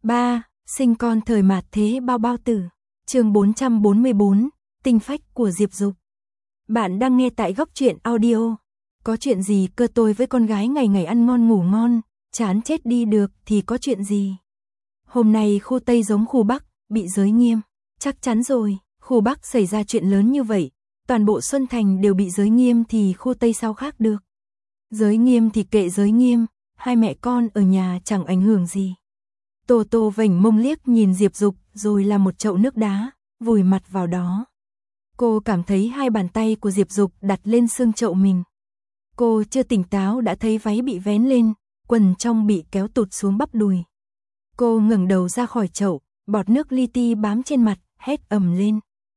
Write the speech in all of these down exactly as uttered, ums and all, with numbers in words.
ba. Sinh con thời mạt thế bao bao tử. Chương bốn trăm bốn mươi bốn, tinh phách của Diệp Dục. Bạn đang nghe tại Góc Truyện Audio. Có chuyện gì cơ, tôi với con gái ngày ngày ăn ngon ngủ ngon, chán chết đi được thì có chuyện gì? Hôm nay khu Tây giống khu Bắc, bị giới nghiêm. Chắc chắn rồi, khu Bắc xảy ra chuyện lớn như vậy, toàn bộ Xuân Thành đều bị giới nghiêm thì khu Tây sao khác được. Giới nghiêm thì kệ giới nghiêm, hai mẹ con ở nhà chẳng ảnh hưởng gì. Tô Tô vểnh mông liếc nhìn Diệp Dục rồi làm một chậu nước đá, vùi mặt vào đó. Cô cảm thấy hai bàn tay của Diệp Dục đặt lên xương chậu mình. Cô chưa tỉnh táo đã thấy váy bị vén lên, quần trong bị kéo tụt xuống bắp đùi. Cô ngẩng đầu ra khỏi chậu, bọt nước li ti bám trên mặt, hét ầm lên.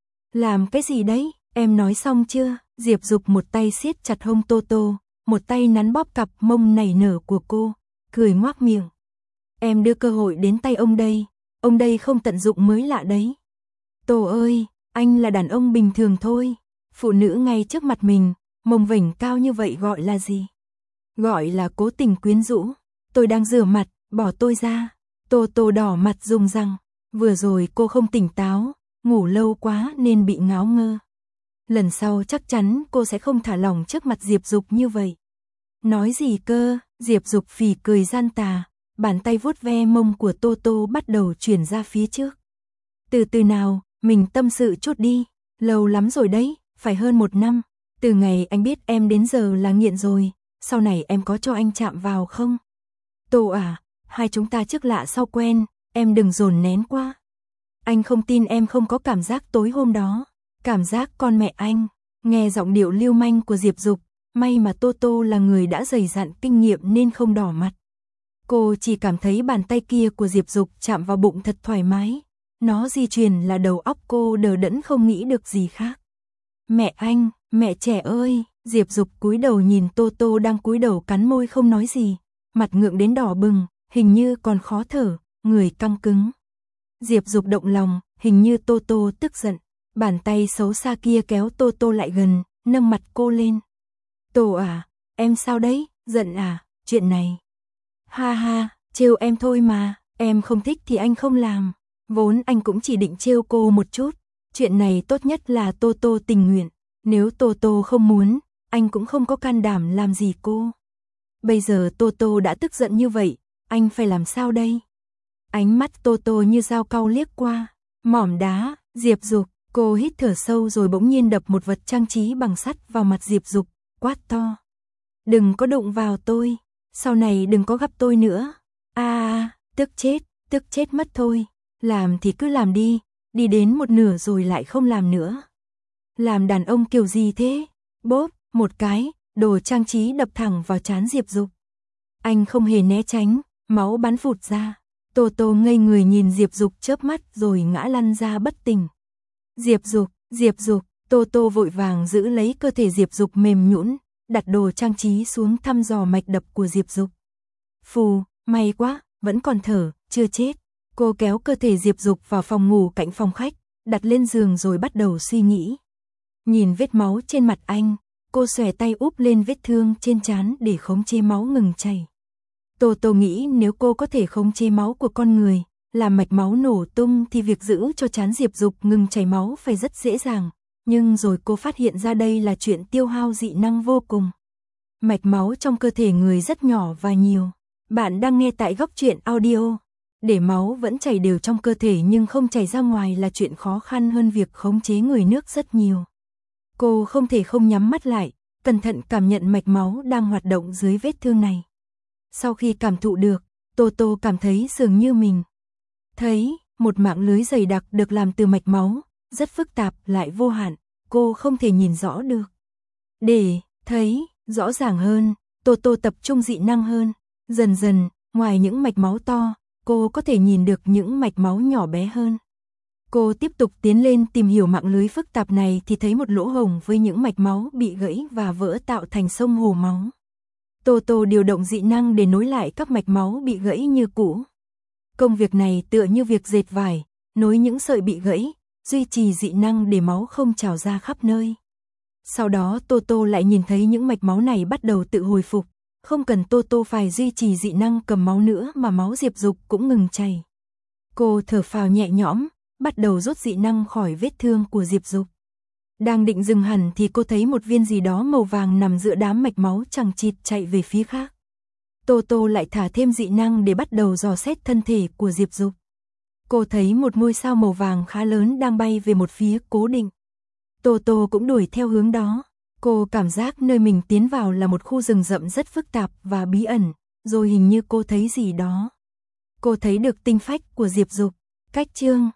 Làm cái gì đấy, em nói xong chưa? Diệp Dục một tay siết chặt hông Tô Tô, một tay nắn bóp cặp mông nảy nở của cô, cười ngoác miệng. Em đưa cơ hội đến tay ông đây, ông đây không tận dụng mới lạ đấy. Tô ơi, anh là đàn ông bình thường thôi, phụ nữ ngay trước mặt mình, mông vểnh cao như vậy gọi là gì? Gọi là cố tình quyến rũ. Tôi đang rửa mặt, bỏ tôi ra. Tô Tô đỏ mặt rung răng, vừa rồi cô không tỉnh táo, ngủ lâu quá nên bị ngáo ngơ. Lần sau chắc chắn cô sẽ không thả lỏng trước mặt Diệp Dục như vậy. Nói gì cơ? Diệp Dục phì cười gian tà, bàn tay vuốt ve mông của Tô Tô bắt đầu chuyển ra phía trước. Từ từ nào, mình tâm sự chút đi, lâu lắm rồi đấy, phải hơn một năm. Từ ngày anh biết em đến giờ là nghiện rồi, sau này em có cho anh chạm vào không? Tô à, hai chúng ta trước lạ sau quen, em đừng dồn nén quá. Anh không tin em không có cảm giác tối hôm đó, cảm giác con mẹ anh. Nghe giọng điệu lưu manh của Diệp Dục, may mà Tô Tô là người đã dày dặn kinh nghiệm nên không đỏ mặt. Cô chỉ cảm thấy bàn tay kia của Diệp Dục chạm vào bụng thật thoải mái. Nó di chuyển là đầu óc cô đờ đẫn không nghĩ được gì khác. Mẹ anh, mẹ trẻ ơi, Diệp Dục cúi đầu nhìn Tô Tô đang cúi đầu cắn môi không nói gì, mặt ngượng đến đỏ bừng, hình như còn khó thở, người căng cứng. Diệp Dục động lòng, hình như Tô Tô tức giận, bàn tay xấu xa kia kéo Tô Tô lại gần, nâng mặt cô lên. Tô à, em sao đấy, giận à, chuyện này. Ha ha, trêu em thôi mà, em không thích thì anh không làm. Vốn anh cũng chỉ định trêu cô một chút, chuyện này tốt nhất là Tô Tô tình nguyện, nếu Tô Tô không muốn, anh cũng không có can đảm làm gì cô. Bây giờ Tô Tô đã tức giận như vậy, anh phải làm sao đây? Ánh mắt Tô Tô như dao cau liếc qua, mỏm đá, Diệp Dục, cô hít thở sâu rồi bỗng nhiên đập một vật trang trí bằng sắt vào mặt Diệp Dục, quát to. Đừng có đụng vào tôi, sau này đừng có gặp tôi nữa. A à, tức chết, tức chết mất thôi. Làm thì cứ làm đi, đi đến một nửa rồi lại không làm nữa. Làm đàn ông kiểu gì thế? Bốp, một cái, đồ trang trí đập thẳng vào trán Diệp Dục. Anh không hề né tránh, máu bắn phụt ra. Tô Tô ngây người nhìn Diệp Dục chớp mắt rồi ngã lăn ra bất tỉnh. Diệp Dục, Diệp Dục, Tô Tô vội vàng giữ lấy cơ thể Diệp Dục mềm nhũn, đặt đồ trang trí xuống thăm dò mạch đập của Diệp Dục. Phù, may quá, vẫn còn thở, chưa chết. Cô kéo cơ thể Diệp Dục vào phòng ngủ cạnh phòng khách, đặt lên giường rồi bắt đầu suy nghĩ. Nhìn vết máu trên mặt anh, cô xòe tay úp lên vết thương trên trán để khống chế máu ngừng chảy. Tô Tô nghĩ nếu cô có thể khống chế máu của con người, làm mạch máu nổ tung thì việc giữ cho trán Diệp Dục ngừng chảy máu phải rất dễ dàng. Nhưng rồi cô phát hiện ra đây là chuyện tiêu hao dị năng vô cùng. Mạch máu trong cơ thể người rất nhỏ và nhiều. Bạn đang nghe tại Góc Truyện Audio. Để máu vẫn chảy đều trong cơ thể nhưng không chảy ra ngoài là chuyện khó khăn hơn việc khống chế người nước rất nhiều. Cô không thể không nhắm mắt lại, cẩn thận cảm nhận mạch máu đang hoạt động dưới vết thương này. Sau khi cảm thụ được, Tô Tô cảm thấy dường như mình thấy một mạng lưới dày đặc được làm từ mạch máu, rất phức tạp lại vô hạn, cô không thể nhìn rõ được. Để thấy rõ ràng hơn, Tô Tô tập trung dị năng hơn, dần dần, ngoài những mạch máu to, cô có thể nhìn được những mạch máu nhỏ bé hơn. Cô tiếp tục tiến lên tìm hiểu mạng lưới phức tạp này thì thấy một lỗ hổng với những mạch máu bị gãy và vỡ tạo thành sông hồ máu. Tô Tô điều động dị năng để nối lại các mạch máu bị gãy như cũ. Công việc này tựa như việc dệt vải, nối những sợi bị gãy, duy trì dị năng để máu không trào ra khắp nơi. Sau đó Tô Tô lại nhìn thấy những mạch máu này bắt đầu tự hồi phục, không cần Tô Tô phải duy trì dị năng cầm máu nữa mà máu Diệp Dục cũng ngừng chảy. Cô thở phào nhẹ nhõm, bắt đầu rút dị năng khỏi vết thương của Diệp Dục. Đang định dừng hẳn thì cô thấy một viên gì đó màu vàng nằm giữa đám mạch máu chằng chịt chạy về phía khác. Tô Tô lại thả thêm dị năng để bắt đầu dò xét thân thể của Diệp Dục. Cô thấy một ngôi sao màu vàng khá lớn đang bay về một phía cố định. Tô Tô cũng đuổi theo hướng đó. Cô cảm giác nơi mình tiến vào là một khu rừng rậm rất phức tạp và bí ẩn, rồi hình như cô thấy gì đó. Cô thấy được tinh phách của Diệp Dục. Cách chương